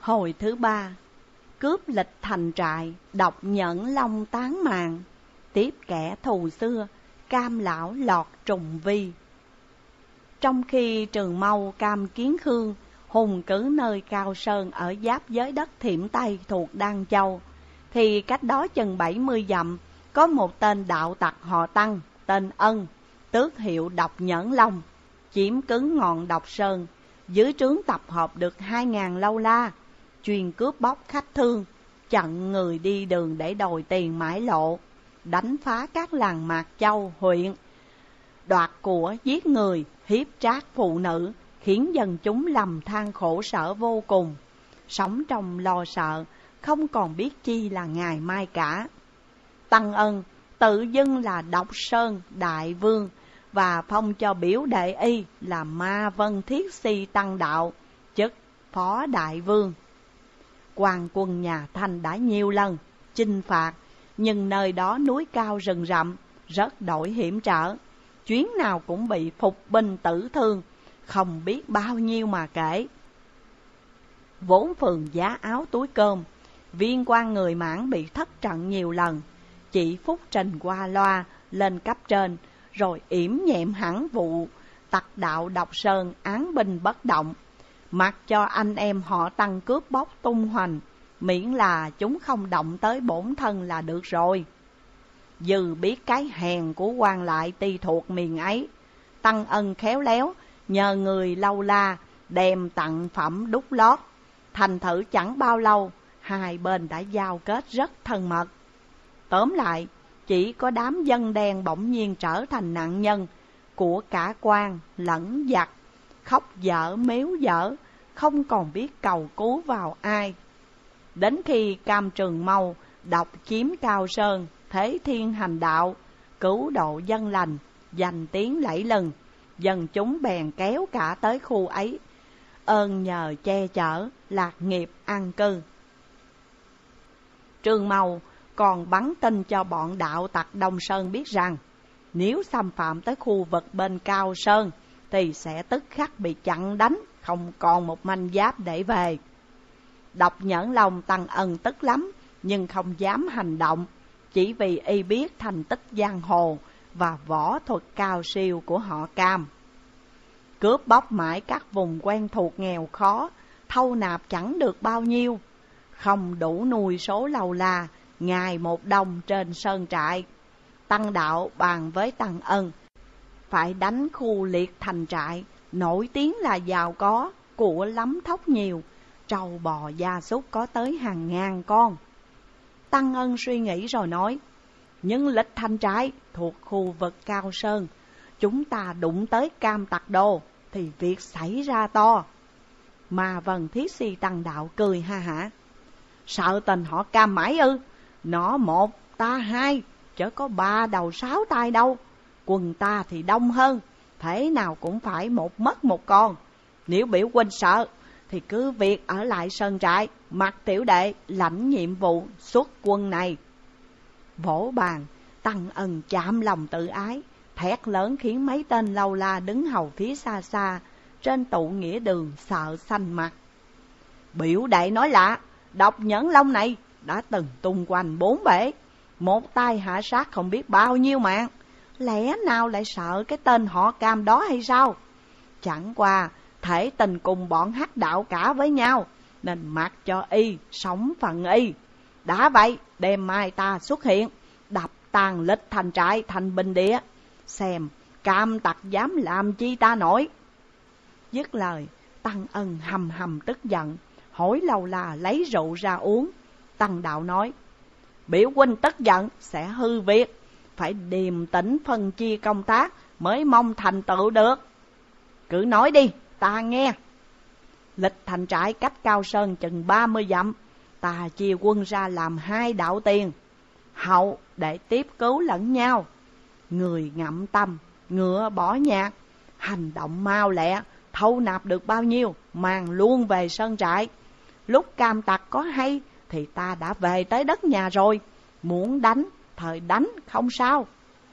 Hồi thứ 3, cướp lịch thành trại, độc nhẫn long tán màng, tiếp kẻ thù xưa, cam lão lọt trùng vi. Trong khi Trường Mâu cam Kiến Khương hùng cứ nơi cao sơn ở giáp giới đất Thiểm Tây thuộc Đan Châu, thì cách đó chừng 70 dặm có một tên đạo tặc họ Tăng tên Ân, tước hiệu Độc Nhẫn Long, chiếm cứ ngọn Độc Sơn. Dưới trướng tập hợp được 2.000 lâu la, chuyên cướp bóc khách thương, chặn người đi đường để đòi tiền mãi lộ, đánh phá các làng Mạc Châu, huyện, đoạt của, giết người, hiếp trác phụ nữ, khiến dân chúng lầm than khổ sở vô cùng, sống trong lo sợ, không còn biết chi là ngày mai cả. Tăng Ân tự xưng là Độc Sơn Đại Vương và phong cho biểu đệ y là Ma Vân Thiết Si Tăng Đạo, chức Phó Đại Vương. Quan quân nhà Thanh đã nhiều lần chinh phạt, nhưng nơi đó núi cao rừng rậm, rất đổi hiểm trở, chuyến nào cũng bị phục binh tử thương, không biết bao nhiêu mà kể. Vốn phường giá áo túi cơm, viên quan người Mãn bị thất trận nhiều lần, chỉ phúc trình qua loa lên cấp trên, rồi yểm nhẹm hẳn vụ tặc đạo Độc Sơn án binh bất động, mặc cho anh em họ Tăng cướp bóc tung hoành, miễn là chúng không động tới bổn thân là được rồi. Dừ biết cái hèn của quan lại ti thuộc miền ấy, Tăng Ân khéo léo nhờ người lâu la đem tặng phẩm đúc lót, thành thử chẳng bao lâu hai bên đã giao kết rất thân mật. Tóm lại, chỉ có đám dân đen bỗng nhiên trở thành nạn nhân của cả quan lẫn giặc, khóc dở méo dở, không còn biết cầu cứu vào ai. Đến khi Cam Trường Mâu độc chiếm Cao Sơn, thế thiên hành đạo, cứu độ dân lành, danh tiếng lẫy lừng, dân chúng bèn kéo cả tới khu ấy, ơn nhờ che chở, lạc nghiệp an cư. Trường Mâu còn bắn tin cho bọn đạo tặc Đông Sơn biết rằng nếu xâm phạm tới khu vực bên Cao Sơn thì sẽ tức khắc bị chặn đánh, không còn một manh giáp để về. Độc Nhẫn Long Tăng Ân tức lắm, nhưng không dám hành động, chỉ vì y biết thành tích giang hồ và võ thuật cao siêu của họ Cam. Cướp bóc mãi các vùng quen thuộc nghèo khó, thâu nạp chẳng được bao nhiêu, không đủ nuôi số lâu la ngày một đồng trên sơn trại. Tăng Đạo bàn với Tăng Ân phải đánh khu liệt thành trại, nổi tiếng là giàu có, của lắm thóc nhiều, trâu bò gia súc có tới hàng ngàn con. Tăng Ân suy nghĩ rồi nói, nhưng lịch thành trại thuộc khu vực Cao Sơn, chúng ta đụng tới Cam tặc đồ thì việc xảy ra to. Mà Vân Thiết Si Tăng Đạo cười ha hả, sợ tình họ Cam mãi ư? Nó một, ta hai, chớ có 3 đầu 6 tay đâu. Quần ta thì đông hơn, thế nào cũng phải một mất một con. Nếu biểu huynh sợ thì cứ việc ở lại sơn trại, mặc tiểu đệ lãnh nhiệm vụ xuất quân này. Vỗ bàn, Tăng Ân chạm lòng tự ái, thét lớn khiến mấy tên lâu la đứng hầu phía xa xa trên tụ nghĩa đường sợ xanh mặt. Biểu đệ nói lạ, Độc Nhẫn Long này đã từng tung quanh 4 bể, một tay hạ sát không biết bao nhiêu mạng, lẽ nào lại sợ cái tên họ Cam đó hay sao? Chẳng qua thể tình cùng bọn hắc đạo cả với nhau, nên mặc cho y sống phần y. Đã vậy, đêm mai ta xuất hiện, đập tàn lịch thành trại thành bình địa, xem Cam tặc dám làm chi ta nổi. Dứt lời, Tăng Ân hầm hầm tức giận, hỏi lâu la lấy rượu ra uống. Tăng Đạo nói, biểu huynh tức giận sẽ hư việc, phải điềm tĩnh phân chia công tác mới mong thành tựu được. Cứ nói đi, ta nghe. Lịch thành trại cách Cao Sơn chừng 30 dặm, ta chia quân ra làm 2 đạo tiền, hậu để tiếp cứu lẫn nhau. Người ngậm tâm, ngựa bỏ nhạc, hành động mau lẹ, thâu nạp được bao nhiêu mang luôn về sơn trại. Lúc Cam tặc có hay thì ta đã về tới đất nhà rồi, muốn đánh thời đánh không sao.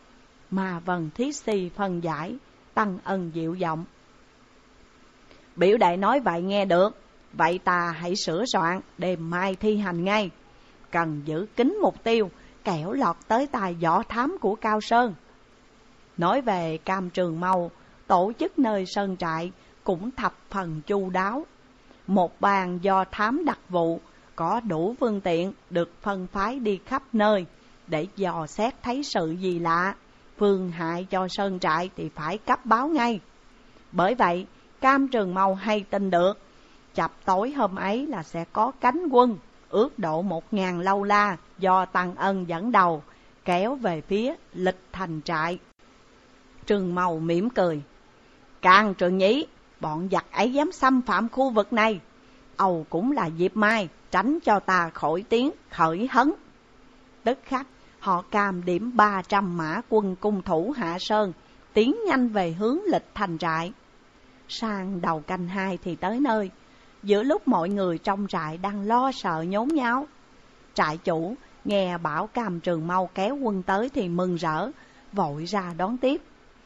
Mà Vân Thiết Si phân giải, Tăng Ân dịu giọng, biểu đệ nói vậy nghe được, Vậy ta hãy sửa soạn, đêm mai thi hành ngay. Cần giữ kín mục tiêu, kẻo lọt tới tài võ thám của Cao Sơn. Nói về Cam Trường Mâu, tổ chức nơi sơn trại cũng thập phần chu đáo. Một bàn do thám đặc vụ, có đủ phương tiện được phân phái đi khắp nơi để dò xét thấy sự gì lạ, phương hại cho sơn trại thì phải cấp báo ngay. Bởi vậy, Cam Trường Mâu hay tin được, chập tối hôm ấy là sẽ có cánh quân, ước độ 1000 lâu la do Tăng Ân dẫn đầu, kéo về phía Lịch Thành trại. Trường Mâu mỉm cười. Càng Trường Nhĩ, bọn giặc ấy dám xâm phạm khu vực này, ầu cũng là dịp mai, tránh cho ta khỏi tiếng khởi hấn. Tức khắc, họ Cam điểm 300 mã quân cung thủ Hạ Sơn, tiến nhanh về hướng Lịch Thành trại. Sang đầu canh 2 thì tới nơi, giữa lúc mọi người trong trại đang lo sợ nhốn nháo. Trại chủ nghe bảo Cam Trường Mâu kéo quân tới thì mừng rỡ, vội ra đón tiếp.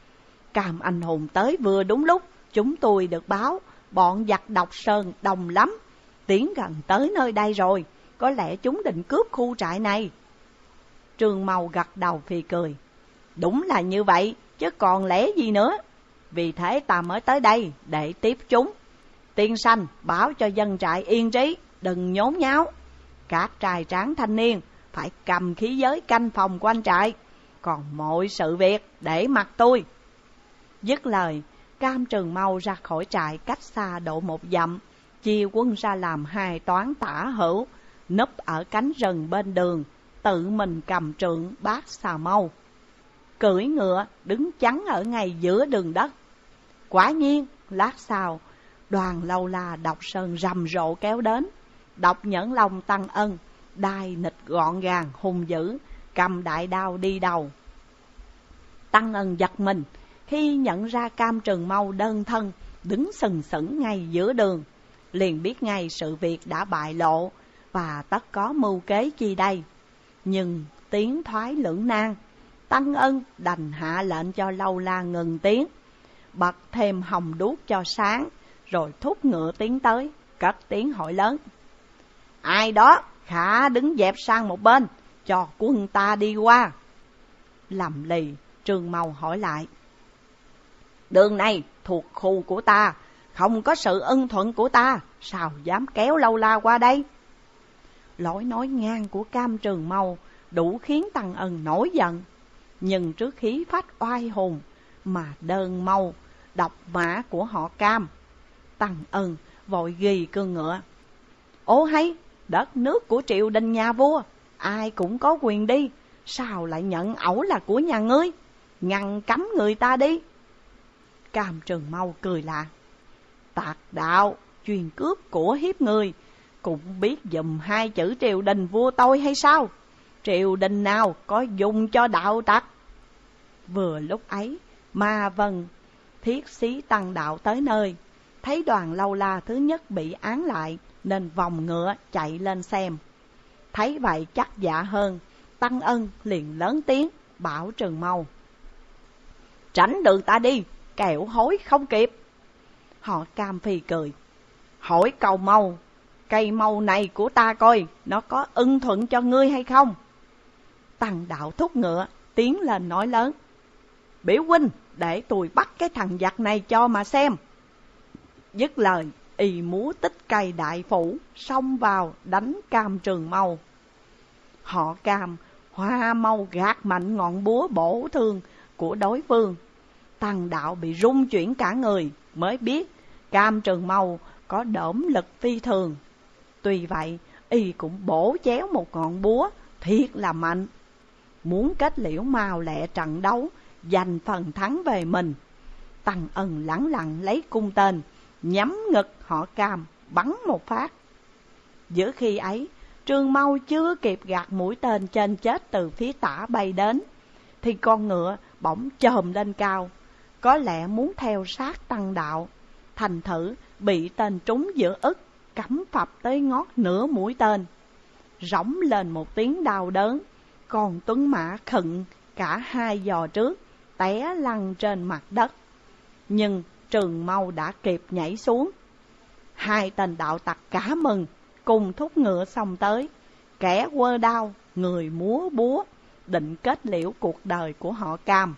Cam anh hùng tới vừa đúng lúc, chúng tôi được báo bọn giặc Độc Sơn đông lắm, tiến gần tới nơi đây rồi, có lẽ chúng định cướp khu trại này. Trường Mâu gật đầu phì cười. Đúng là như vậy, chứ còn lẽ gì nữa. Vì thế ta mới tới đây để tiếp chúng. Tiên sanh báo cho dân trại yên trí, đừng nhốn nháo. Các trai tráng thanh niên phải cầm khí giới canh phòng quanh trại, còn mọi sự việc để mặc tôi. Dứt lời, Cam Trường Mâu ra khỏi trại cách xa độ 1 dặm, chia quân ra làm 2 toán tả hữu, núp ở cánh rừng bên đường, tự mình cầm trượng bát xà mâu, cưỡi ngựa đứng chắn ở ngay giữa đường đất. Quả nhiên, lát sau, đoàn lâu la Độc Sơn rầm rộ kéo đến. Độc Nhẫn Long Tăng Ân, đai nịch gọn gàng hung dữ, cầm đại đao đi đầu. Tăng Ân giật mình khi nhận ra Cam Trường Mâu đơn thân đứng sừng sững ngay giữa đường, liền biết ngay sự việc đã bại lộ và tất có mưu kế chi đây. Nhưng tiến thoái lưỡng nan, Tăng Ân đành hạ lệnh cho lâu la ngừng tiếng, bật thêm hồng đuốc cho sáng, rồi thúc ngựa tiến tới, cất tiếng hỏi lớn. Ai đó khả đứng dẹp sang một bên, cho quân ta đi qua. Lầm lì, Trường Mâu hỏi lại. Đường này thuộc khu của ta, không có sự ưng thuận của ta, sao dám kéo lâu la qua đây? Lối nói ngang của Cam Trường Mâu đủ khiến Tăng Ân nổi giận. Nhưng trước khí phách oai hùng mà đơn mâu, độc mã của họ Cam, Tăng Ân vội ghi cương ngựa. Ố hay, đất nước của triều đình nhà vua, ai cũng có quyền đi, sao lại nhận ẩu là của nhà ngươi? Ngăn cấm người ta đi. Cam Trường Mâu cười lạ. Tạc đạo, chuyên cướp của hiếp người, cũng biết dùm 2 chữ triều đình vua tôi hay sao? Triều đình nào có dùng cho đạo tặc? Vừa lúc ấy, Ma Vân, thiết sĩ Tăng Đạo tới nơi, thấy đoàn lâu la thứ nhất bị án lại, nên vòng ngựa chạy lên xem. Thấy vậy chắc dạ hơn, Tăng Ân liền lớn tiếng bảo Trường Mâu. Tránh đường ta đi, kẻo hối không kịp. Họ Cam phì cười. Hỏi cầu mâu, cây mâu này của ta coi, nó có ưng thuận cho ngươi hay không? Tăng Đạo thúc ngựa, tiến lên nói lớn. Biểu huynh, để tôi bắt cái thằng giặc này cho mà xem. Dứt lời, y múa tích cây đại phủ, xông vào đánh Cam Trường Mâu. Họ Cam hoa mâu gạt mạnh ngọn búa bổ thương của đối phương. Tăng Đạo bị rung chuyển cả người, mới biết Cam Trường Mâu có đổm lực phi thường. Tuy vậy, y cũng bổ chéo một ngọn búa thiệt là mạnh, muốn kết liễu mau lẹ trận đấu, giành phần thắng về mình. Tăng Ân lẳng lặng lấy cung tên, nhắm ngực họ Cam, bắn một phát. Giữa khi ấy, Trường Mâu chưa kịp gạt mũi tên trên chết từ phía tả bay đến, thì con ngựa bỗng chồm lên cao, có lẽ muốn theo sát Tăng Đạo. Thành thử bị tên trúng giữa ức, cắm phập tới ngót nửa mũi tên. Rống lên một tiếng đau đớn, còn tuấn mã khựng cả 2 giò trước, té lăn trên mặt đất. Nhưng Trường Mâu đã kịp nhảy xuống. Hai tên đạo tặc cả mừng, cùng thúc ngựa xông tới. Kẻ quơ đao, người múa búa, định kết liễu cuộc đời của họ Cam.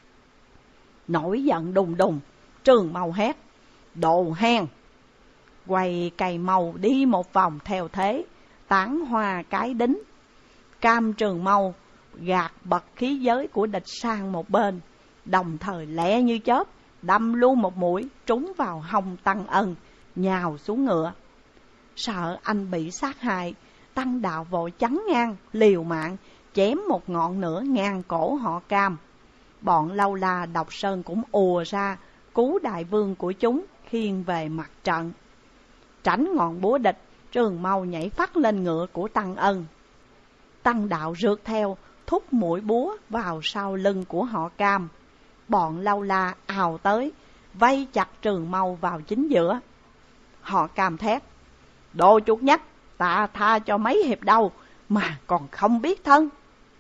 Nổi giận đùng đùng, Trường Mâu hét: đồ hèn! Quay cây màu đi một vòng theo thế tán hoa cái đính. Cam Trường Mâu gạt bật khí giới của địch sang một bên, đồng thời lẹ như chớp đâm luôn một mũi trúng vào hông Tăng Ân, nhào xuống ngựa. Sợ anh bị sát hại, Tăng Đạo vội chắn ngang, liều mạng chém một ngọn lửa ngang cổ họ Cam. Bọn Lâu La Độc Sơn cũng ùa ra cứu đại vương của chúng khiêng về mặt trận. Tránh ngọn búa địch, Trường Mâu nhảy phắt lên ngựa của Tăng Ân. Tăng Đạo rượt theo, thúc mũi búa vào sau lưng của họ Cam. Bọn Lâu La ào tới, vây chặt Trường Mâu vào chính giữa. Họ Cam thét: đồ chuột nhắt, ta tha cho mấy hiệp đầu mà còn không biết thân.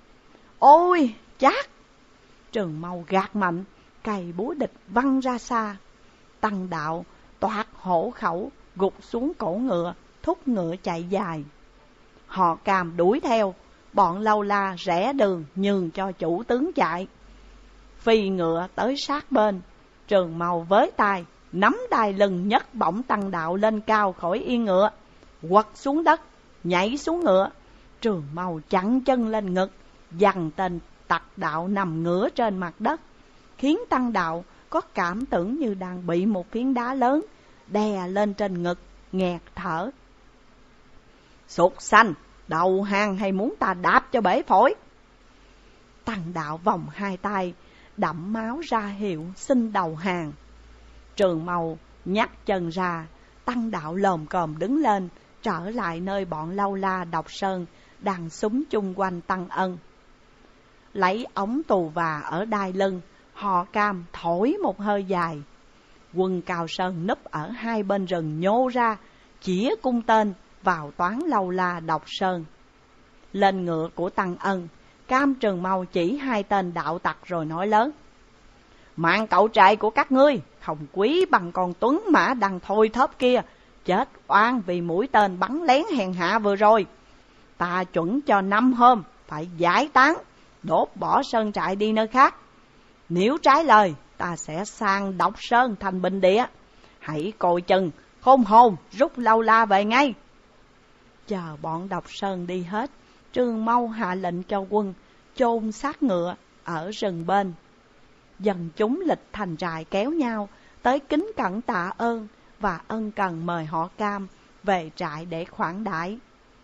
Ôi chát! Trường Mâu gạt mạnh, cày búa địch văng ra xa. Tăng Đạo toạc hổ khẩu, gục xuống cổ ngựa, thúc ngựa chạy dài. Họ Cam đuổi theo, bọn Lâu La rẽ đường nhường cho chủ tướng chạy. Phi ngựa tới sát bên, Trường Mâu với tay nắm đai lưng nhấc bổng Tăng Đạo lên cao khỏi yên ngựa, quật xuống đất, nhảy xuống ngựa. Trường Mâu chặn chân lên ngực, giằng tên tặc đạo nằm ngửa trên mặt đất, khiến Tăng Đạo có cảm tưởng như đang bị một phiến đá lớn đè lên trên ngực, nghẹt thở. Súc sanh, đầu hàng hay muốn ta đạp cho bể phổi? Tăng Đạo vòng hai tay, đẫm máu ra hiệu xin đầu hàng. Trường Mâu nhắc chân ra, Tăng Đạo lồm cồm đứng lên, trở lại nơi bọn Lâu La Độc Sơn đang súng chung quanh Tăng Ân. Lấy ống tù và ở đai lưng, họ Cam thổi một hơi dài. Quân Cao Sơn núp ở hai bên rừng nhô ra, chĩa cung tên vào toán Lâu La Độc Sơn. Lên ngựa của Tăng Ân, Cam Trường Mâu chỉ hai tên đạo tặc rồi nói lớn: mạng cậu trai của các ngươi không quý bằng con tuấn mã đang thôi thóp kia, chết oan vì mũi tên bắn lén hèn hạ vừa rồi. Ta chuẩn cho 5 hôm phải giải tán, đốt bỏ sơn trại đi nơi khác. Nếu trái lời, ta sẽ sang Độc Sơn thành bình địa. Hãy coi chừng, khôn hồn rút Lâu La về ngay. Chờ bọn Độc Sơn đi hết, Trường Mâu hạ lệnh cho quân chôn xác ngựa ở rừng bên. Dân chúng lịch thành trại kéo nhau tới kính cẩn tạ ơn và ân cần mời họ Cam về trại để khoản đãi.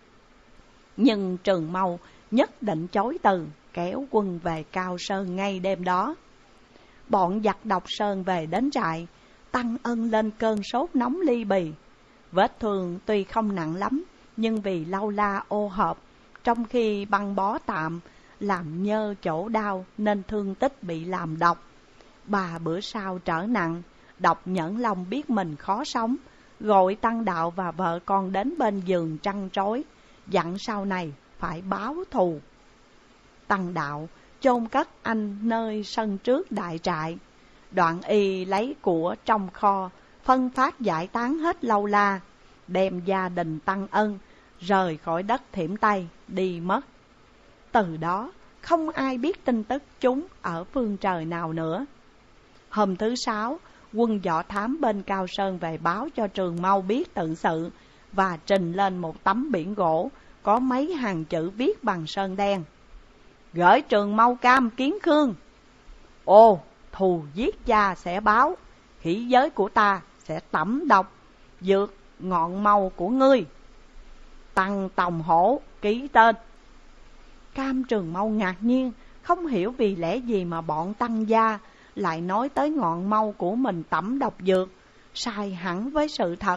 Nhưng Trường Mâu nhất định chối từ, kéo quân về Cao Sơn ngay đêm đó. Bọn giặc Độc Sơn về đến trại, Tăng Ân lên cơn sốt nóng ly bì. Vết thương tuy không nặng lắm, nhưng vì Lâu La ô hợp, trong khi băng bó tạm làm nhơ chỗ đau nên thương tích bị làm độc. 3 bữa sau trở nặng, Độc Nhẫn Long biết mình khó sống, gọi Tăng Đạo và vợ con đến bên giường trăn trối, dặn sau này phải báo thù. Tăng Đạo chôn cất anh nơi sân trước đại trại. Đoạn y lấy của trong kho, phân phát giải tán hết Lâu La, đem gia đình Tăng Ân rời khỏi đất Thiểm Tây đi mất. Từ đó không ai biết tin tức chúng ở phương trời nào nữa. Hôm thứ 6, quân Võ Thám bên Cao Sơn về báo cho Trường Mâu biết tự sự và trình lên một tấm biển gỗ có mấy hàng chữ viết bằng sơn đen: gửi Trường Mâu Cam Kiến Khương. Ồ, thù giết cha sẽ báo, khí giới của ta sẽ tẩm độc dược ngọn mâu của ngươi. Tăng Tòng Hổ ký tên. Cam Trường Mâu ngạc nhiên, không hiểu vì lẽ gì mà bọn Tăng gia lại nói tới ngọn mâu của mình tẩm độc dược, sai hẳn với sự thật.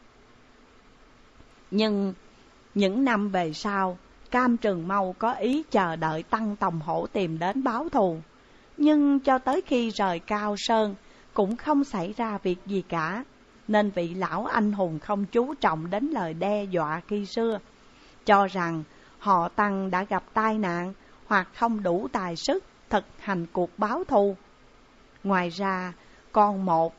Nhưng những năm về sau, Cam Trường Mâu có ý chờ đợi Tăng Tòng Hổ tìm đến báo thù. Nhưng cho tới khi rời Cao Sơn cũng không xảy ra việc gì cả, nên vị lão anh hùng không chú trọng đến lời đe dọa khi xưa, cho rằng họ Tăng đã gặp tai nạn hoặc không đủ tài sức thực hành cuộc báo thù. Ngoài ra, còn một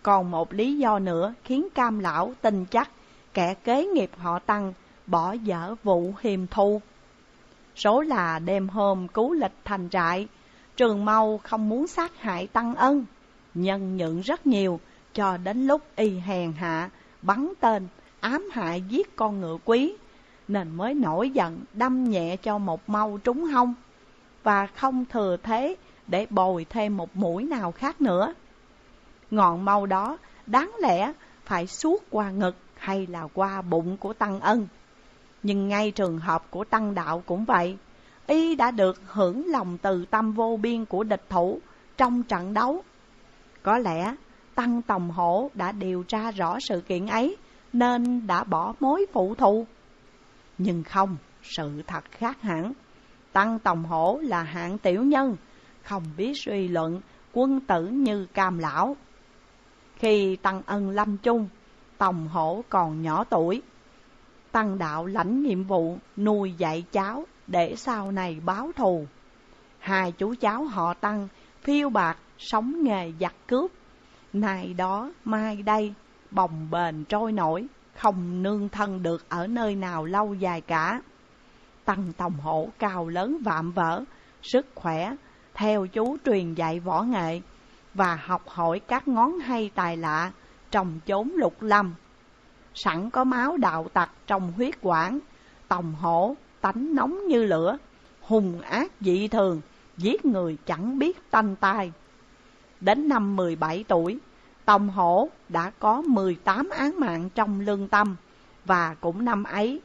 Còn một lý do nữa khiến Cam lão tin chắc kẻ kế nghiệp họ Tăng bỏ dở vụ hiềm thu. Số là đêm hôm cứu lịch thành trại, Trường Mâu không muốn sát hại Tăng Ân, nhân nhượng rất nhiều, cho đến lúc y hèn hạ bắn tên ám hại giết con ngựa quý, nên mới nổi giận đâm nhẹ cho một mâu trúng hông, và không thừa thế để bồi thêm một mũi nào khác nữa. Ngọn mâu đó đáng lẽ phải suốt qua ngực hay là qua bụng của Tăng Ân. Nhưng ngay trường hợp của Tăng Đạo cũng vậy, y đã được hưởng lòng từ tâm vô biên của địch thủ trong trận đấu. Có lẽ Tăng Tòng Hổ đã điều tra rõ sự kiện ấy nên đã bỏ mối phụ thù. Nhưng không, sự thật khác hẳn. Tăng Tòng Hổ là hạng tiểu nhân, không biết suy luận quân tử như Cam lão. Khi Tăng Ân lâm chung, Tòng Hổ còn nhỏ tuổi. Tăng Đạo lãnh nhiệm vụ nuôi dạy cháu để sau này báo thù. Hai chú cháu họ Tăng phiêu bạt sống nghề giặc cướp, nay đó mai đây, bồng bềnh trôi nổi, không nương thân được ở nơi nào lâu dài cả. Tăng Tòng Hổ cao lớn vạm vỡ, sức khỏe, theo chú truyền dạy võ nghệ và học hỏi các ngón hay tài lạ trong chốn lục lâm. Sẵn có máu đạo tặc trong huyết quản, Tòng Hổ tánh nóng như lửa, hung ác dị thường, giết người chẳng biết tanh tai. Đến năm 17 tuổi, Tòng Hổ đã có 18 án mạng trong lương tâm, và cũng năm ấy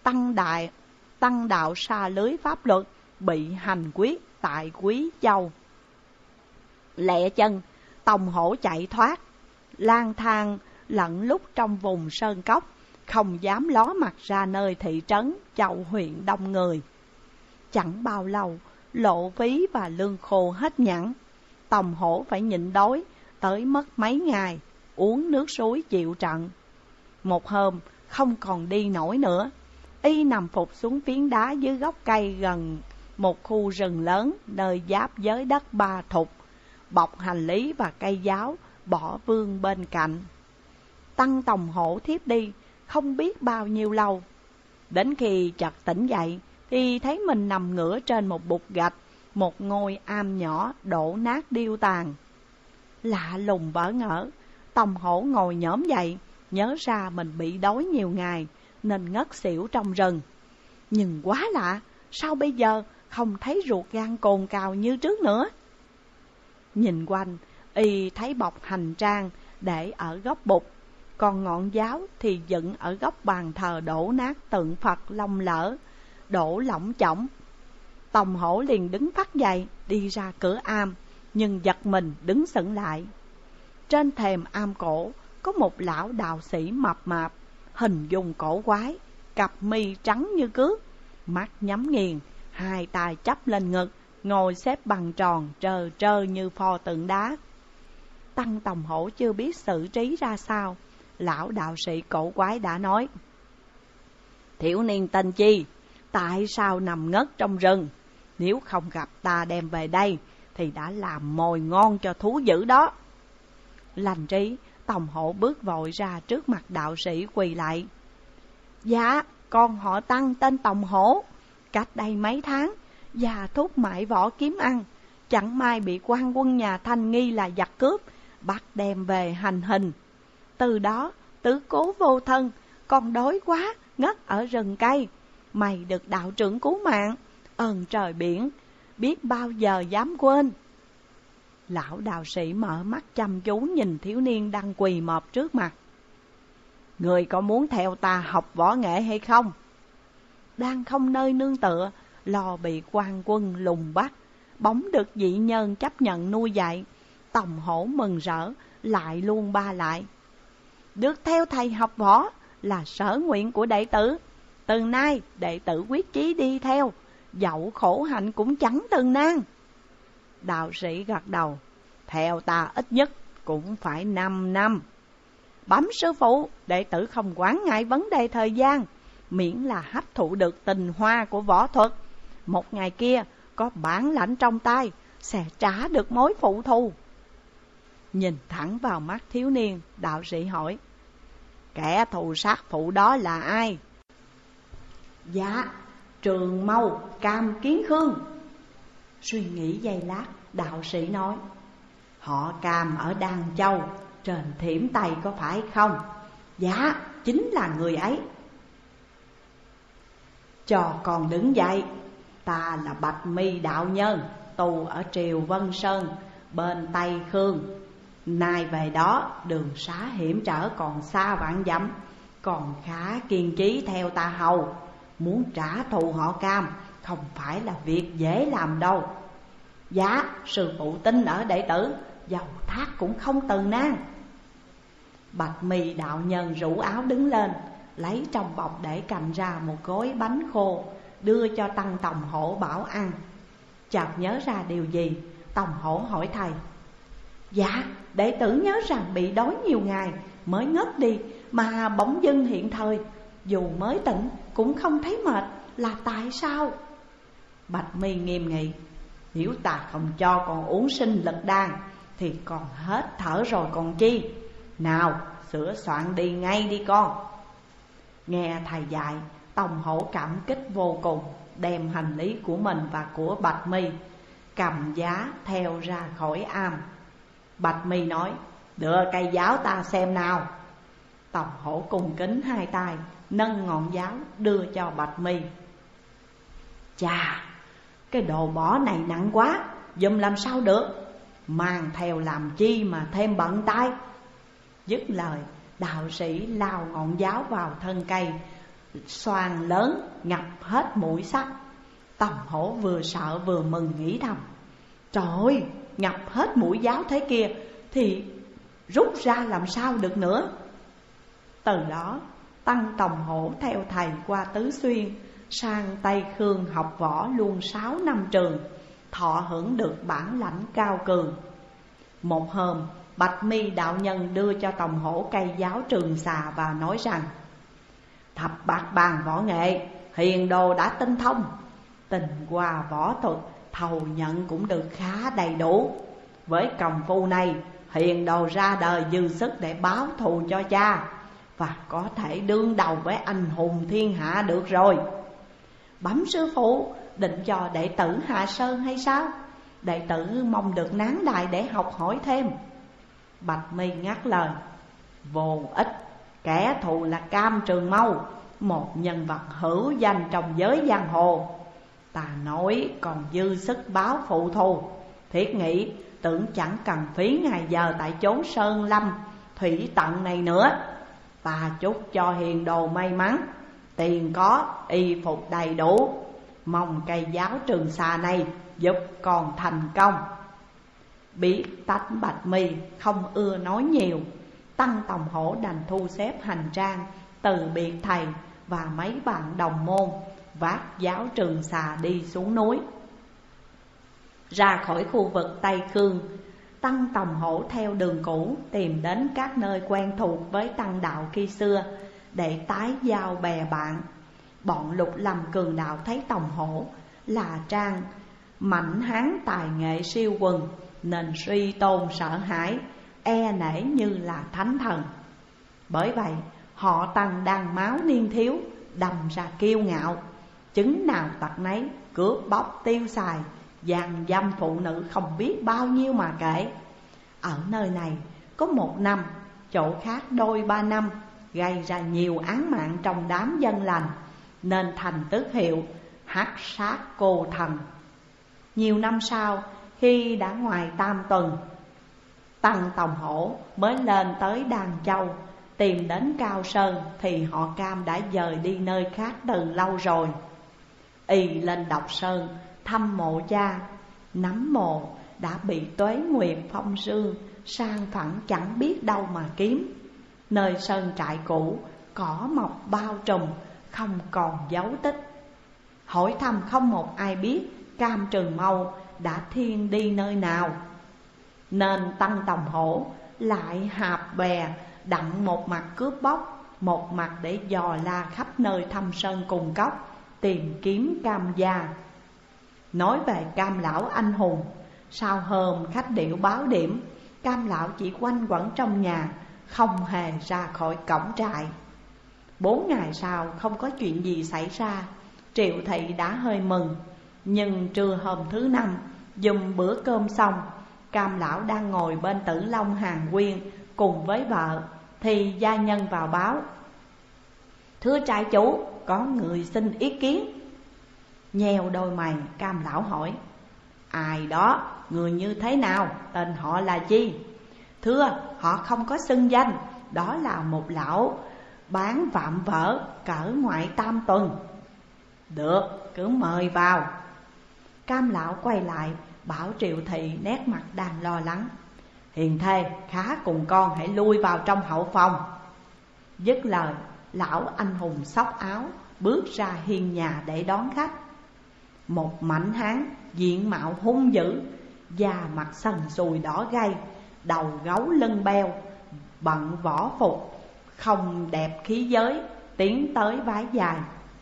Tăng Đạo sa lưới pháp luật, bị hành quyết tại Quý Châu. Lẹ chân, Tòng Hổ chạy thoát, lang thang lẫn lúc trong vùng sơn cốc, không dám ló mặt ra nơi thị trấn Châu huyện đông người. Chẳng bao lâu, lộ phí và lương khô hết nhẵn, Tòng Hổ phải nhịn đói tới mất mấy ngày, uống nước suối chịu trận. Một hôm không còn đi nổi nữa, y nằm phục xuống phiến đá dưới gốc cây gần một khu rừng lớn nơi giáp giới đất Ba Thục, bọc hành lý và cây giáo bỏ vương bên cạnh. Tăng Tòng Hổ thiếp đi không biết bao nhiêu lâu. Đến khi chợt tỉnh dậy thì thấy mình nằm ngửa trên một bục gạch, một ngôi am nhỏ đổ nát điêu tàn. Lạ lùng bỡ ngỡ, Tòng Hổ ngồi nhổm dậy, nhớ ra mình bị đói nhiều ngày nên ngất xỉu trong rừng. Nhưng quá lạ, sao bây giờ không thấy ruột gan cồn cào như trước nữa? Nhìn quanh, y thấy bọc hành trang để ở góc bục, còn ngọn giáo thì dựng ở góc bàn thờ đổ nát tượng Phật lông lỡ, đổ lỏng chỏng. Tòng Hổ liền đứng phắt dậy đi ra cửa am, nhưng giật mình đứng sững lại. Trên thềm am cổ có một lão đạo sĩ mập mạp, hình dung cổ quái, cặp mi trắng như cước, mắt nhắm nghiền, hai tay chắp lên ngực, ngồi xếp bằng tròn trơ trơ như pho tượng đá. Tăng Tòng Hổ chưa biết xử trí ra sao, lão đạo sĩ cổ quái đã nói: "Thiếu niên tên chi? Tại sao nằm ngất trong rừng? Nếu không gặp ta đem về đây thì đã làm mồi ngon cho thú dữ đó." Lành trí, Tòng Hổ bước vội ra trước mặt đạo sĩ quỳ lại: "Dạ, con họ Tăng tên Tòng Hổ. Cách đây mấy tháng, già thúc mại võ kiếm ăn, chẳng may bị quan quân nhà Thanh nghi là giặc cướp, bắt đem về hành hình. Từ đó, tứ cố vô thân, con đói quá, ngất ở rừng cây. Mày được đạo trưởng cứu mạng, ơn trời biển, biết bao giờ dám quên." Lão đạo sĩ mở mắt chăm chú nhìn thiếu niên đang quỳ mọp trước mặt. "Người có muốn theo ta học võ nghệ hay không?" Đang không nơi nương tựa, lo bị quan quân lùng bắt, bỗng được dị nhân chấp nhận nuôi dạy, Tòng Hổ mừng rỡ, lại luôn ba lại: "Được theo thầy học võ là sở nguyện của đệ tử. Từ nay đệ tử quyết chí đi theo, dẫu khổ hạnh cũng chẳng từng nan." Đạo sĩ gật đầu: "Theo ta ít nhất cũng phải 5 năm. Bẩm sư phụ, đệ tử không quản ngại vấn đề thời gian, miễn là hấp thụ được tình hoa của võ thuật. Một ngày kia có bản lãnh trong tay, sẽ trả được mối phụ thù." Nhìn thẳng vào mắt thiếu niên, đạo sĩ hỏi: kẻ thù sát phụ đó là ai? Dạ, Trường Mâu Cam Kiến Khương. Suy nghĩ giây lát, đạo sĩ nói: họ Cam ở Đan Châu, trên Thiểm Tây có phải không? Dạ, chính là người ấy. Cho con đứng dậy. Ta là Bạch Mi đạo nhân, tu ở Triều Vân Sơn bên Tây Khương. Nay về đó, đường xá hiểm trở còn xa vạn dặm, còn khá kiên trí theo ta hầu. Muốn trả thù họ Cam không phải là việc dễ làm đâu. Dạ, sư phụ tin ở đệ tử, dầu thác cũng không từ nan. Bạch Mi đạo nhân rủ áo đứng lên, lấy trong bọc để cành ra một gói bánh khô, đưa cho Tăng Tòng Hổ bảo ăn. Chợt nhớ ra điều gì, Tòng Hổ hỏi thầy: dạ, đệ tử nhớ rằng bị đói nhiều ngày mới ngất đi, mà bỗng dưng hiện thời, dù mới tỉnh cũng không thấy mệt, là tại sao? Bạch Mi nghiêm nghị: nếu ta không cho con uống sinh lực đan thì còn hết thở rồi còn chi. Nào, sửa soạn đi ngay đi con. Nghe thầy dạy, Tòng Hổ cảm kích vô cùng, đem hành lý của mình và của Bạch Mi cầm giá theo ra khỏi am. Bạch Mi nói: đưa cây giáo ta xem nào. Tòng Hổ cung kính hai tay, nâng ngọn giáo đưa cho Bạch Mi. Chà, cái đồ bỏ này nặng quá, giùm làm sao được, mang theo làm chi mà thêm bận tay. Dứt lời, đạo sĩ lao ngọn giáo vào thân cây, xoàn lớn ngập hết mũi sắt. Tòng Hổ vừa sợ vừa mừng nghĩ thầm: trời ơi, ngập hết mũi giáo thế kia thì rút ra làm sao được nữa. Từ đó Tăng Tòng Hổ theo thầy qua Tứ Xuyên, sang Tây Khương học võ luôn 6 năm trường, thọ hưởng được bản lãnh cao cường. Một hôm, Bạch Mi đạo nhân đưa cho Tòng Hổ cây giáo Trường Xà và nói rằng: thập bát bàn võ nghệ, hiền đồ đã tinh thông, tình qua võ thuật thầu nhận cũng được khá đầy đủ. Với công phu này, hiền đồ ra đời dư sức để báo thù cho cha, và có thể đương đầu với anh hùng thiên hạ được rồi. Bẩm sư phụ, định cho đệ tử hạ sơn hay sao? Đệ tử mong được nán đại để học hỏi thêm. Bạch Mi ngắt lời: vô ích, kẻ thù là Cam Trường Mâu, một nhân vật hữu danh trong giới giang hồ. Ta nói còn dư sức báo phụ thù, thiết nghĩ tưởng chẳng cần phí ngày giờ tại chốn sơn lâm thủy tận này nữa. Ta chúc cho hiền đồ may mắn, tiền có, y phục đầy đủ, mong cây giáo Trường Xà này giúp còn thành công. Biết tánh Bạch Mi không ưa nói nhiều, Tăng Tòng Hổ đành thu xếp hành trang, từ biệt thầy và mấy bạn đồng môn, vác giáo Trường Xà đi xuống núi. Ra khỏi khu vực Tây Khương, Tăng Tòng Hổ theo đường cũ tìm đến các nơi quen thuộc với tăng đạo khi xưa để tái giao bè bạn. Bọn Lục Lâm cường đạo thấy Tòng Hổ là trang mạnh hán tài nghệ siêu quần, nên suy tôn sợ hãi, e nể như là thánh thần. Bởi vậy họ Tăng đang máu niên thiếu, đầm ra kiêu ngạo, chứng nào tật nấy, cướp bóc tiêu xài, giàn dâm phụ nữ không biết bao nhiêu mà kể. Ở nơi này có 1 năm, chỗ khác 2-3 năm, gây ra nhiều án mạng trong đám dân lành, nên thành tước hiệu hắc sát cô thần. Nhiều năm sau, khi đã ngoài tam tuần, Tăng Tòng Hổ mới lên tới Đan Châu, tìm đến Cao Sơn thì họ Cam đã dời đi nơi khác từ lâu rồi. Y lên Độc Sơn thăm mộ cha, nắm mộ đã bị Tuế Nguyệt phong sương sang phẳng chẳng biết đâu mà kiếm. Nơi sơn trại cũ cỏ mọc bao trùm, không còn dấu tích. Hỏi thăm không một ai biết Cam Trường Mâu đã thiên đi nơi nào, nên Tăng Tòng Hổ lại hạp bè đặng một mặt cướp bóc, một mặt để dò la khắp nơi thăm sơn cùng cốc, tìm kiếm Cam gia. Nói về Cam lão anh hùng, sau hôm khách điệu báo điểm, Cam lão chỉ quanh quẩn trong nhà, không hề ra khỏi cổng trại. 4 ngày sau không có chuyện gì xảy ra, Triệu Thị đã hơi mừng. Nhưng trưa hôm thứ 5, dùng bữa cơm xong, Cam lão đang ngồi bên Tử Long Hàn Quyên cùng với vợ, thì gia nhân vào báo: "Thưa trại chủ, có người xin ý kiến." Nheo đôi mày, Cam lão hỏi: "Ai đó, người như thế nào, tên họ là chi?" "Thưa, họ không có xưng danh, đó là một lão bán vạm vỡ cỡ ngoại tam tuần." "Được, cứ mời vào." Cam lão quay lại bảo Triệu Thị nét mặt đang lo lắng: "Hiền thê, khá cùng con hãy lui vào trong hậu phòng." Dứt lời, lão anh hùng xốc áo bước ra hiên nhà để đón khách. Một mảnh hán diện mạo hung dữ, da mặt sần sùi đỏ gay, đầu gấu lưng beo, bận võ phục, không đẹp khí giới, tiến tới vái dài: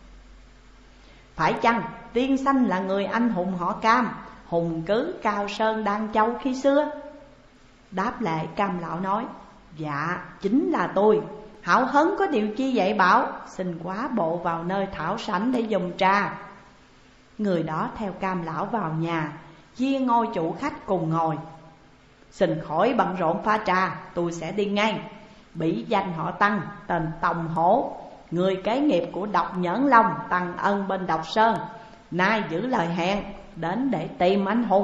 "Phải chăng tiên sanh là người anh hùng họ Cam, hùng cứ Cao Sơn Đan Châu khi xưa?" Đáp lệ, Cam lão nói: "Dạ, chính là tôi. Hảo hấn có điều chi dạy bảo, xin quá bộ vào nơi thảo sảnh để dùng trà." Người đó theo Cam lão vào nhà, chia ngôi chủ khách cùng ngồi. "Xin khỏi bận rộn pha trà, tôi sẽ đi ngay. Bỉ danh họ Tăng, tên Tòng Hổ, người kế nghiệp của Độc Nhẫn Long, Tăng Ân bên Độc Sơn. Nay giữ lời hẹn, đến để tìm anh hùng."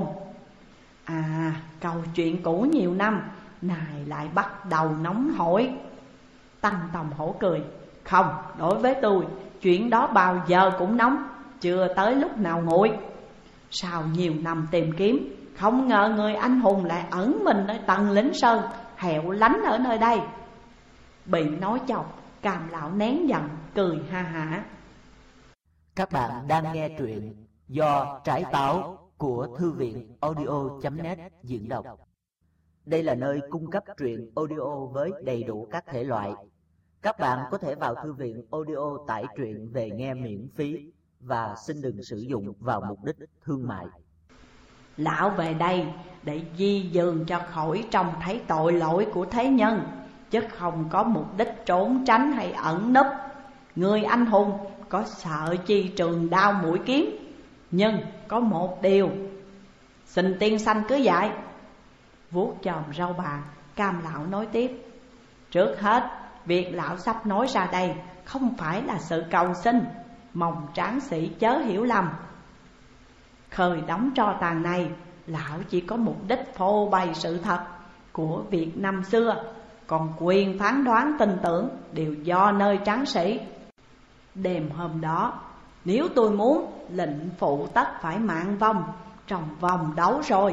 À, câu chuyện cũ nhiều năm, này lại bắt đầu nóng hổi. Tăng Tòng Hổ cười: "Không, đối với tôi, chuyện đó bao giờ cũng nóng, chưa tới lúc nào nguội. Sau nhiều năm tìm kiếm, không ngờ người anh hùng lại ẩn mình ở Tần Lĩnh Sơn, hẻo lánh ở nơi đây." Bị nói chọc, Cam lão nén giận, cười ha hả. Các bạn đang nghe truyện do Trái Táo của Thư viện audio.net diễn đọc. Đây là nơi cung cấp truyện audio với đầy đủ các thể loại. Các bạn có thể vào thư viện audio tải truyện về nghe miễn phí và xin đừng sử dụng vào mục đích thương mại. Lão về đây để di dường cho khỏi trông thấy tội lỗi của thế nhân, chứ không có mục đích trốn tránh hay ẩn nấp. Người anh hùng có sợ chi trường đao mũi kiếm, nhưng có một điều, xin tiên sanh cứ dạy. Vuốt chòm râu bạc, Cam lão nói tiếp: "Trước hết, việc lão sắp nói ra đây không phải là sự cầu xin, mong tráng sĩ chớ hiểu lầm. Khơi đóng tro tàn này, lão chỉ có mục đích phô bày sự thật của việc năm xưa, còn quyền phán đoán tin tưởng đều do nơi tráng sĩ. Đêm hôm đó, nếu tôi muốn, lệnh phụ tất phải mạng vong trong vòng đấu rồi."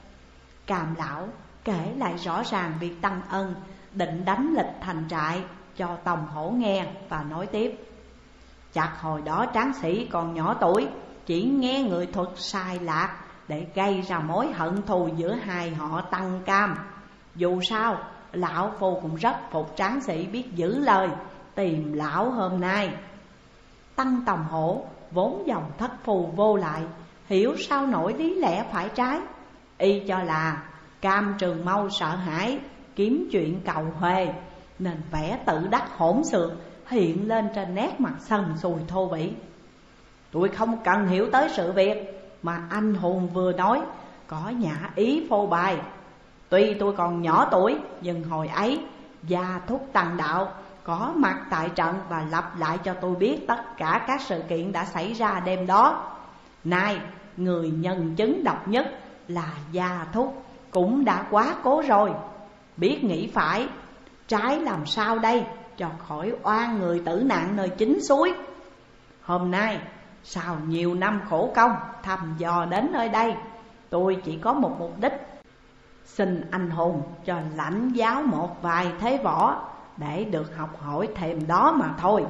Cam lão kể lại rõ ràng việc Tăng Ân định đánh lịch thành trại cho Tòng Hổ nghe và nói tiếp: "Chắc hồi đó tráng sĩ còn nhỏ tuổi, chỉ nghe người thuật sai lạc để gây ra mối hận thù giữa hai họ Tăng Cam. Dù sao, lão phu cũng rất phục tráng sĩ biết giữ lời, tìm lão hôm nay." Tăng Tòng Hổ vốn dòng thất phù vô lại, hiểu sao nổi lý lẽ phải trái. Y cho là Cam Trường Mâu sợ hãi kiếm chuyện cầu huề, nên vẻ tự đắc hỗn xược hiện lên trên nét mặt sần sùi thô bỉ. "Tôi không cần hiểu tới sự việc mà anh hùng vừa nói, có nhã ý phô bày. Tuy tôi còn nhỏ tuổi, nhưng hồi ấy Gia Thúc Tăng Đạo có mặt tại trận và lặp lại cho tôi biết tất cả các sự kiện đã xảy ra đêm đó. Nay người nhân chứng độc nhất là Gia Thúc cũng đã quá cố rồi. Biết nghĩ phải, trái làm sao đây cho khỏi oan người tử nạn nơi chính suối. Hôm nay sau nhiều năm khổ công thăm dò đến nơi đây, tôi chỉ có một mục đích: xin anh hùng cho lãnh giáo một vài thế võ để được học hỏi thêm đó mà thôi."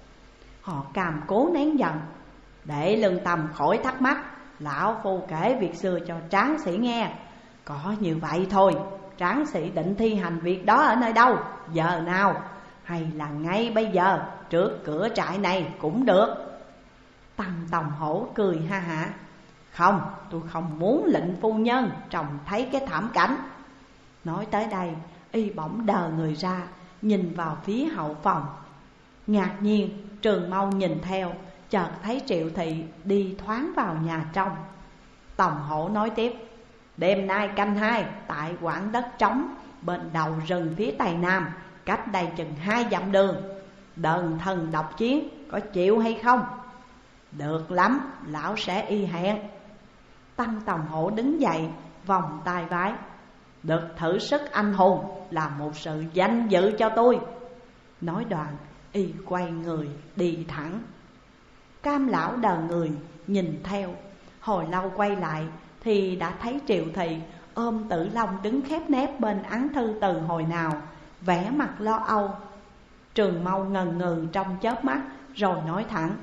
Họ Cam cố nén giận, để lương tâm khỏi thắc mắc, lão phu kể việc xưa cho tráng sĩ nghe. Có như vậy thôi. Tráng sĩ định thi hành việc đó ở nơi đâu, giờ nào, hay là ngay bây giờ trước cửa trại này cũng được? Tăng Tòng Hổ cười ha hả: "Không, tôi không muốn lệnh phu nhân trông thấy cái thảm cảnh." Nói tới đây, y bỗng đờ người ra, nhìn vào phía hậu phòng. Ngạc nhiên, Trường Mâu nhìn theo, chợt thấy Triệu Thị đi thoáng vào nhà trong. Tòng Hổ nói tiếp: đêm nay canh 2 tại quãng đất trống bên đầu rừng phía tây nam, cách đây chừng 2 dặm đường. Đần thần độc chiến, có chịu hay không? Được lắm, lão sẽ y hẹn. Tăng Tòng Hổ đứng dậy, vòng tay vái: được thử sức anh hùng là một sự danh dự cho tôi. Nói đoạn, y quay người đi thẳng. Cam lão đờ người nhìn theo, hồi lâu quay lại thì đã thấy Triệu Thị ôm Tử Long đứng khép nép bên án thư từ hồi nào, vẻ mặt lo âu. Trường Mâu ngần ngừ trong chớp mắt rồi nói thẳng: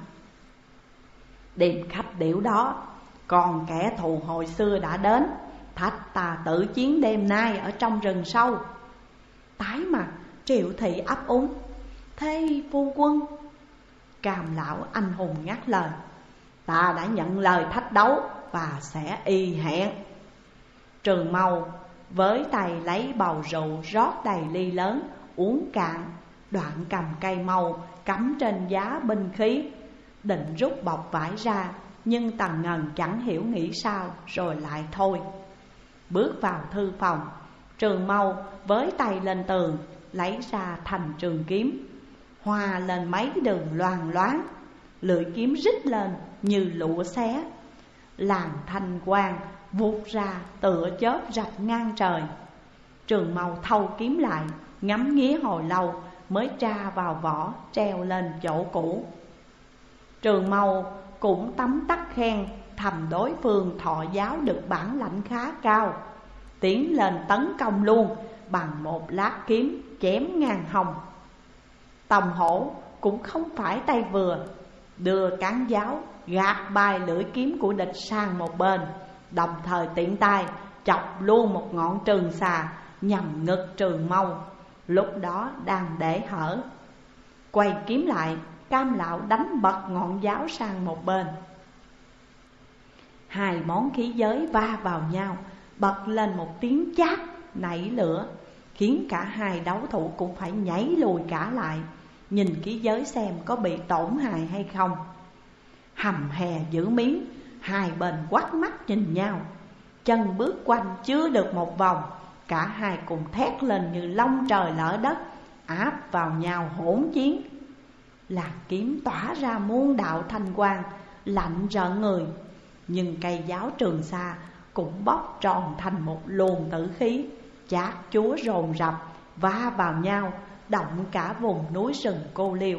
đêm khách điểu đó, còn kẻ thù hồi xưa đã đến, thách ta tử chiến đêm nay ở trong rừng sâu. Tái mặt, Triệu Thị ấp úng: thế phu quân? Cam lão anh hùng ngắt lời: ta đã nhận lời thách đấu và sẽ y hẹn. Trường Mâu với tay lấy bầu rượu rót đầy ly lớn uống cạn, đoạn cầm cây mâu cắm trên giá binh khí, định rút bọc vải ra, nhưng Tần Ngần chẳng hiểu nghĩ sao rồi lại thôi. Bước vào thư phòng, Trường Mâu với tay lên tường lấy ra thành trường kiếm, hòa lên mấy đường loang loáng, lưỡi kiếm rít lên như lụa xé, làn thanh quang vụt ra tựa chớp rạch ngang trời. Trường Mâu thâu kiếm lại, ngắm nghía hồi lâu mới tra vào vỏ treo lên chỗ cũ. Trường Mâu cũng tấm tắc khen thầm đối phương thọ giáo được bản lãnh khá cao, tiến lên tấn công luôn bằng một lát kiếm chém ngang hông. Tòng Hổ cũng không phải tay vừa, đưa cán giáo gạt bay lưỡi kiếm của địch sang một bên, đồng thời tiện tay chọc luôn một ngọn trường xà nhằm ngực Trường Mâu, lúc đó đang để hở. Quay kiếm lại, Cam lão đánh bật ngọn giáo sang một bên. Hai món khí giới va vào nhau, bật lên một tiếng chát nảy lửa, khiến cả hai đấu thủ cũng phải nhảy lùi cả lại, nhìn khí giới xem có bị tổn hại hay không. Hầm hè giữ miếng, hai bên quắt mắt nhìn nhau. Chân bước quanh chưa được một vòng, cả hai cùng thét lên như long trời lở đất, áp vào nhau hỗn chiến. Làn kiếm tỏa ra muôn đạo thanh quang, lạnh rợn người, nhưng cây giáo trường xa cũng bóc tròn thành một luồng tử khí, chát chúa rồn rập, va vào nhau, động cả vùng núi rừng cô liêu.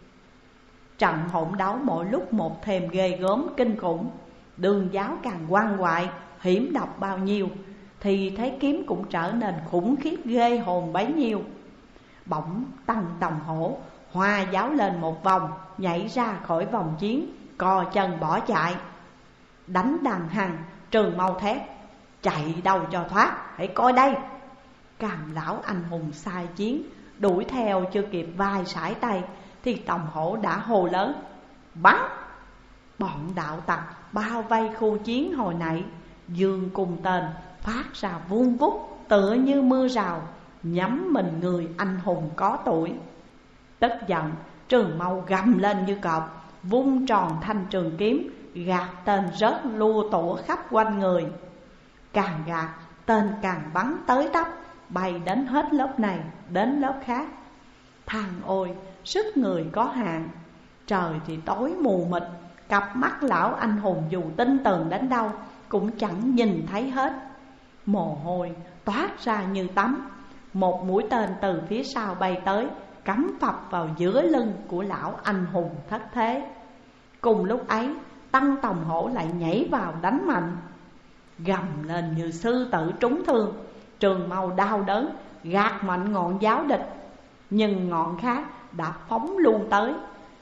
Trận hỗn đấu mỗi lúc một thêm ghê gớm kinh khủng. Đường giáo càng quăng quại, hiểm độc bao nhiêu, thì thấy kiếm cũng trở nên khủng khiếp ghê hồn bấy nhiêu. Bỗng Tăng Tòng Hổ hòa giáo lên một vòng, nhảy ra khỏi vòng chiến, co chân bỏ chạy. Đánh đằng hằng, Trường Mâu thét: chạy đâu cho thoát, hãy coi đây. Cam lão anh hùng sai chiến, đuổi theo chưa kịp vài sải tay thì Tòng Hổ đã hô lớn: bắn! Bọn đạo tặc bao vây khu chiến hồi nãy, dương cùng tên phát ra vun vút tựa như mưa rào, nhắm mình người anh hùng có tuổi. Tức giận, Trường Mâu gầm lên như cọp, vung tròn thanh trường kiếm, gạt tên rớt lua tủa khắp quanh người. Càng gạt, tên càng bắn tới tấp, bay đến hết lớp này đến lớp khác. Thằng ôi, sức người có hạn, trời thì tối mù mịt, cặp mắt lão anh hùng dù tinh tường đến đâu cũng chẳng nhìn thấy hết. Mồ hôi toát ra như tắm. Một mũi tên từ phía sau bay tới, cắm phập vào giữa lưng của lão anh hùng thất thế. Cùng lúc ấy, Tăng Tòng Hổ lại nhảy vào đánh mạnh, gầm lên như sư tử trúng thương. Trường Mâu đau đớn gạt mạnh ngọn giáo địch, nhưng ngọn khác đã phóng luôn tới,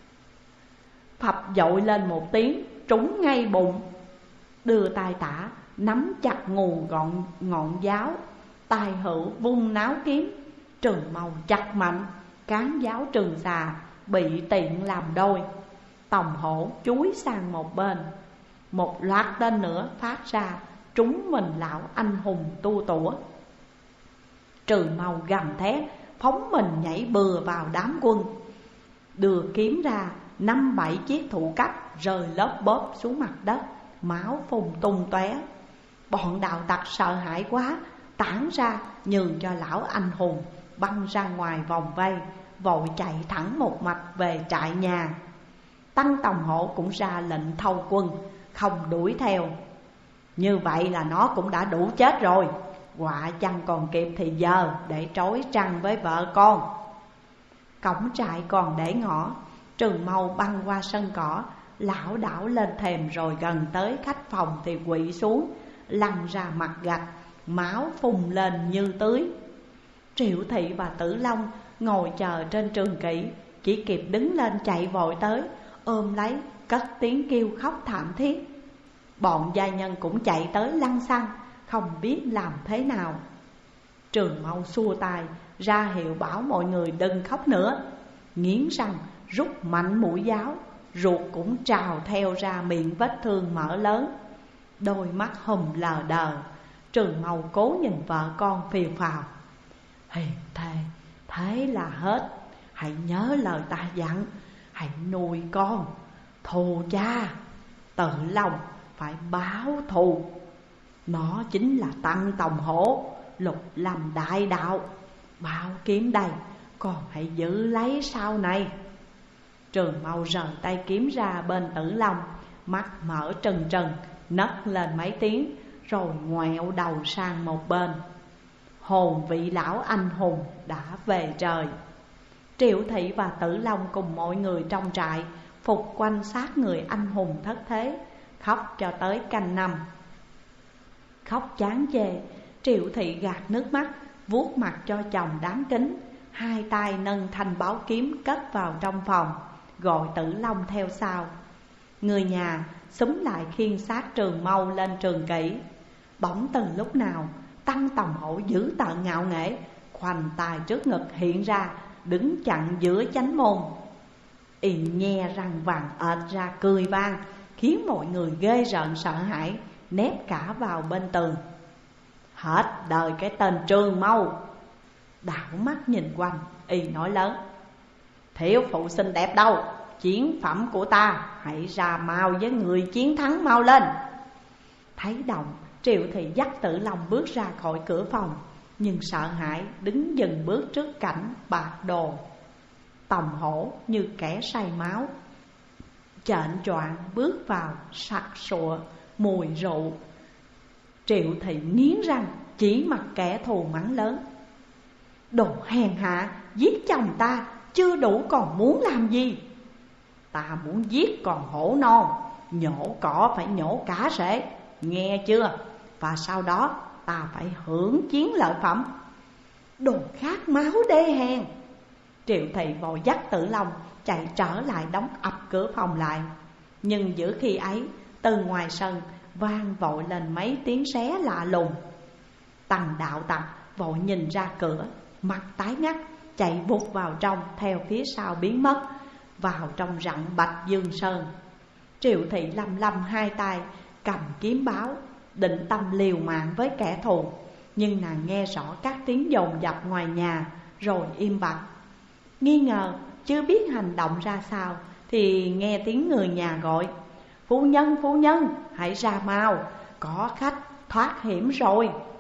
phập dội lên một tiếng, trúng ngay bụng. Đưa tay tả nắm chặt nguồn ngọn giáo, tay hữu vung náo kiếm. Trường Mâu chặt mạnh, cán giáo trường xà bị tiện làm đôi. Tòng Hổ chúi sang một bên, một loạt tên nữa phát ra trúng mình lão anh hùng tu tủa. Trừ Mau gầm thét, phóng mình nhảy bừa vào đám quân, đưa kiếm ra 5-7 chiếc thủ cấp rơi lốp bốp xuống mặt đất, máu phun tung tóe. Bọn đạo tặc sợ hãi quá, tản ra nhường cho lão anh hùng băng ra ngoài vòng vây, vội chạy thẳng một mạch về trại nhà. Tăng Tòng Hổ cũng ra lệnh thâu quân, không đuổi theo. Như vậy là nó cũng đã đủ chết rồi, họa chăng còn kịp thì giờ để trói trăng với vợ con. Cổng trại còn để ngõ, Trừ Mau băng qua sân cỏ, lảo đảo lên thềm, rồi gần tới khách phòng thì quỵ xuống, lăn ra mặt gạch, máu phun lên như tưới. Triệu Thị và Tử Long ngồi chờ trên trường kỷ, chỉ kịp đứng lên chạy vội tới, ôm lấy, cất tiếng kêu khóc thảm thiết. Bọn gia nhân cũng chạy tới lăn xăng, không biết làm thế nào. Trường Mau xua tay ra hiệu bảo mọi người đừng khóc nữa, nghiến răng rút mạnh mũi giáo, ruột cũng trào theo ra miệng vết thương mở lớn. Đôi mắt hùm lờ đờ, Trường Mau cố nhìn vợ con phìu phào. Hiền thề, thế là hết. Hãy nhớ lời ta dặn, hãy nuôi con, thù cha. Tự lòng phải báo thù. Nó chính là Tăng Tòng Hổ, Lục Lâm đại đạo. Bảo kiếm đây, con hãy giữ lấy sau này. Trường Mau rời tay kiếm ra bên Tử Long, mắt mở trừng trừng, nấc lên mấy tiếng, rồi ngoẹo đầu sang một bên. Hồn vị lão anh hùng đã về trời. Triệu Thị và Tử Long cùng mọi người trong trại phục quanh xác người anh hùng thất thế, khóc cho tới canh năm. Khóc chán chê, Triệu Thị gạt nước mắt, vuốt mặt cho chồng đáng kính, hai tay nâng thanh báo kiếm cất vào trong phòng, gọi Tử Long theo sau. Người nhà xúm lại khiêng xác Trường Mau lên trường kỷ. Bỗng từ lúc nào Tăng Tòng Hổ dữ tợn ngạo nghễ, khoanh tay trước ngực hiện ra, đứng chặn giữa chánh môn. Y nhe răng vàng ệt ra cười vang, khiến mọi người ghê rợn sợ hãi, nép cả vào bên tường. Hết đời cái tên Trường Mau. Đảo mắt nhìn quanh, Y nói lớn: thiếu phụ xinh đẹp đâu, chiến phẩm của ta, hãy ra mau với người chiến thắng mau lên. Thấy động, Triệu Thị dắt Tử Long bước ra khỏi cửa phòng, nhưng sợ hãi đứng dừng bước trước cảnh bạc đồ. Tòng Hổ như kẻ say máu, chệnh choạng bước vào sặc sụa mùi rượu. Triệu Thị nghiến răng chỉ mặt kẻ thù mắng lớn: đồ hèn hạ, giết chồng ta chưa đủ còn muốn làm gì? Ta muốn giết còn hổ non, nhổ cỏ phải nhổ cả rễ, nghe chưa? Và sau đó ta phải hưởng chiến lợi phẩm. Đồ khát máu đê hèn. Triệu Thị vội dắt Tử Long chạy trở lại đóng ập cửa phòng lại. Nhưng giữa khi ấy, từ ngoài sân vang vội lên mấy tiếng xé lạ lùng. Tăng đạo tặc vội nhìn ra cửa, mặt tái ngắt, chạy vụt vào trong theo phía sau biến mất vào trong rặng Bạch Dương Sơn. Triệu Thị lăm lăm hai tay cầm kiếm báo, định tâm liều mạng với kẻ thù. Nhưng nàng nghe rõ các tiếng dồn dập ngoài nhà, rồi im bặt. Nghi ngờ chưa biết hành động ra sao, thì nghe tiếng người nhà gọi: phu nhân, hãy ra mau, có khách thoát hiểm rồi.